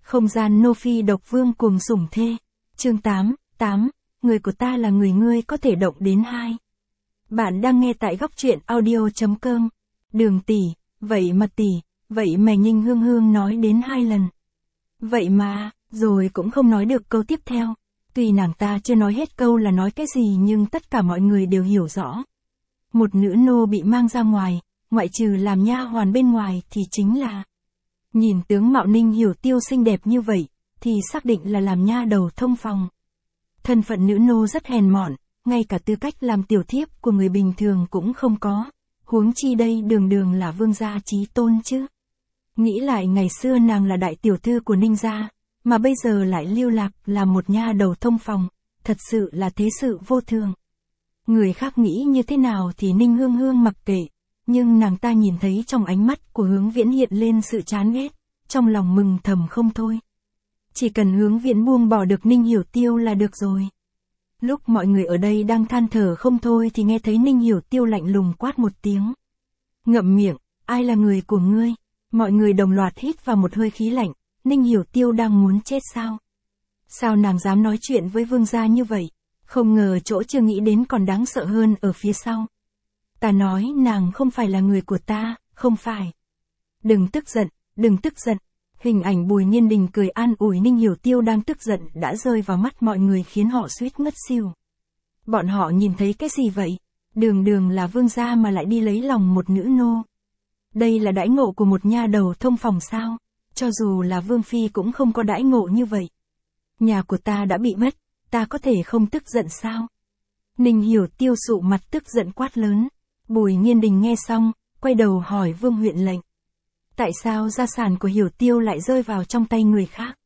Không gian nô phi độc vương cuồng sủng thê. Chương 8, người của ta là người ngươi có thể động đến 2. Bạn đang nghe tại góc truyện audio.com. Đường tỷ, vậy mà tỷ, vậy mà Ninh Hương Hương nói đến 2 lần. Vậy mà, rồi cũng không nói được câu tiếp theo. Tuy nàng ta chưa nói hết câu là nói cái gì nhưng tất cả mọi người đều hiểu rõ. Một nữ nô bị mang ra ngoài, ngoại trừ làm nha hoàn bên ngoài thì chính là... Nhìn tướng mạo Ninh Hiểu Tiêu xinh đẹp như vậy, thì xác định là làm nha đầu thông phòng. Thân phận nữ nô rất hèn mọn, ngay cả tư cách làm tiểu thiếp của người bình thường cũng không có. Huống chi đây đường đường là vương gia chí tôn chứ. Nghĩ lại ngày xưa nàng là đại tiểu thư của Ninh gia, mà bây giờ lại lưu lạc là một nha đầu thông phòng, thật sự là thế sự vô thường. Người khác nghĩ như thế nào thì Ninh Hương Hương mặc kệ, nhưng nàng ta nhìn thấy trong ánh mắt của Hướng Viễn hiện lên sự chán ghét, trong lòng mừng thầm không thôi. Chỉ cần Hướng Viễn buông bỏ được Ninh Hiểu Tiêu là được rồi. Lúc mọi người ở đây đang than thở không thôi thì nghe thấy Ninh Hiểu Tiêu lạnh lùng quát một tiếng. Ngậm miệng, ai là người của ngươi? Mọi người đồng loạt hít vào một hơi khí lạnh, Ninh Hiểu Tiêu đang muốn chết sao? Sao nàng dám nói chuyện với vương gia như vậy? Không ngờ chỗ chưa nghĩ đến còn đáng sợ hơn ở phía sau. Ta nói nàng không phải là người của ta, không phải. Đừng tức giận, đừng tức giận. Hình ảnh Bùi Nhiên Đình cười an ủi Ninh Hiểu Tiêu đang tức giận đã rơi vào mắt mọi người khiến họ suýt ngất xỉu. Bọn họ nhìn thấy cái gì vậy? Đường đường là vương gia mà lại đi lấy lòng một nữ nô. Đây là đãi ngộ của một nha đầu thông phòng sao? Cho dù là vương phi cũng không có đãi ngộ như vậy. Nhà của ta đã bị mất, ta có thể không tức giận sao? Ninh Hiểu Tiêu sụ mặt tức giận quát lớn. Bùi Nhiên Đình nghe xong, quay đầu hỏi Vương Huyện Lệnh. Tại sao gia sản của Hiểu Tiêu lại rơi vào trong tay người khác?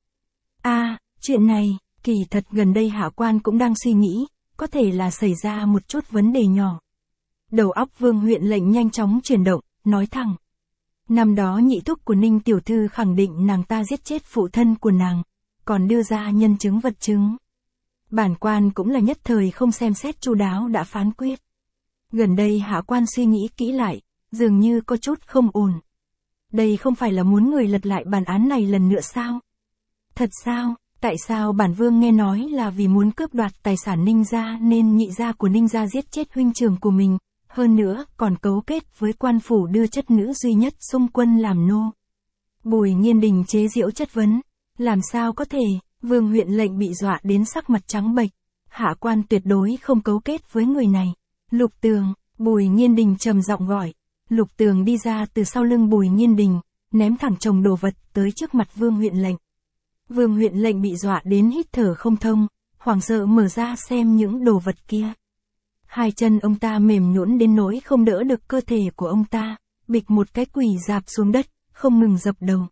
Chuyện này, kỳ thật gần đây hạ quan cũng đang suy nghĩ, có thể là xảy ra một chút vấn đề nhỏ. Đầu óc Vương Huyện Lệnh nhanh chóng chuyển động, nói thẳng. Năm đó nhị thúc của Ninh Tiểu Thư khẳng định nàng ta giết chết phụ thân của nàng, còn đưa ra nhân chứng vật chứng. Bản quan cũng là nhất thời không xem xét chu đáo đã phán quyết. Gần đây hạ quan suy nghĩ kỹ lại, dường như có chút không ổn. Đây không phải là muốn người lật lại bản án này lần nữa sao? Thật sao? Tại sao bản vương nghe nói là vì muốn cướp đoạt tài sản Ninh gia nên nhị gia của Ninh gia giết chết huynh trưởng của mình, hơn nữa còn cấu kết với quan phủ đưa chất nữ duy nhất xung quân làm nô. Bùi Nhiên Đình chế giễu chất vấn, làm sao có thể? Vương Huyện Lệnh bị dọa đến sắc mặt trắng bệch, hạ quan tuyệt đối không cấu kết với người này. Lục Tường, Bùi Nhiên Đình trầm giọng gọi. Lục Tường đi ra từ sau lưng Bùi Nhiên Đình, ném thẳng chồng đồ vật tới trước mặt Vương Huyện Lệnh. Vương Huyện Lệnh bị dọa đến hít thở không thông, hoảng sợ mở ra xem những đồ vật kia. Hai chân ông ta mềm nhũn đến nỗi không đỡ được cơ thể của ông ta, bịch một cái quỳ rạp xuống đất, không ngừng dập đầu.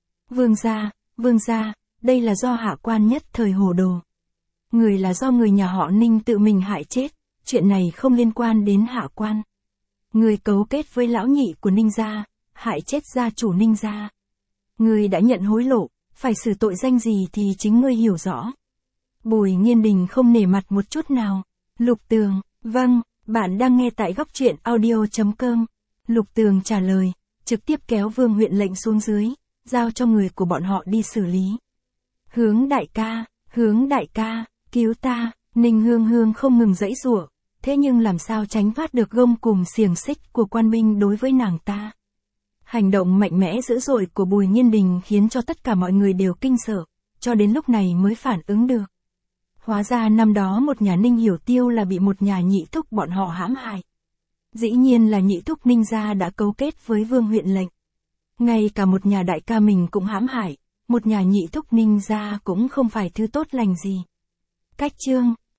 Vương gia, đây là do hạ quan nhất thời hồ đồ. Người là do người nhà họ Ninh tự mình hại chết, chuyện này không liên quan đến hạ quan. Người cấu kết với lão nhị của Ninh gia, hại chết gia chủ Ninh gia. Người đã nhận hối lộ, phải xử tội danh gì thì chính ngươi hiểu rõ. Bùi Nhiên Đình không nể mặt một chút nào. Lục Tường, vâng, bạn đang nghe tại góc truyện audio.com. Lục Tường trả lời, trực tiếp kéo Vương Huyện Lệnh xuống dưới, giao cho người của bọn họ đi xử lý. Hướng đại ca, cứu ta. Ninh Hương Hương không ngừng giãy giụa, thế nhưng làm sao tránh thoát được gông cùm xiềng xích của quan binh đối với nàng ta. Hành động mạnh mẽ dữ dội của Bùi Nhiên Đình khiến cho tất cả mọi người đều kinh sợ, cho đến lúc này mới phản ứng được. Hóa ra năm đó một nhà Ninh Hiểu Tiêu là bị một nhà nhị thúc bọn họ hãm hại. Dĩ nhiên là nhị thúc Ninh gia đã cấu kết với Vương Huyện Lệnh. Ngay cả một nhà đại ca mình cũng hãm hại, một nhà nhị thúc Ninh gia cũng không phải thứ tốt lành gì. Cách chương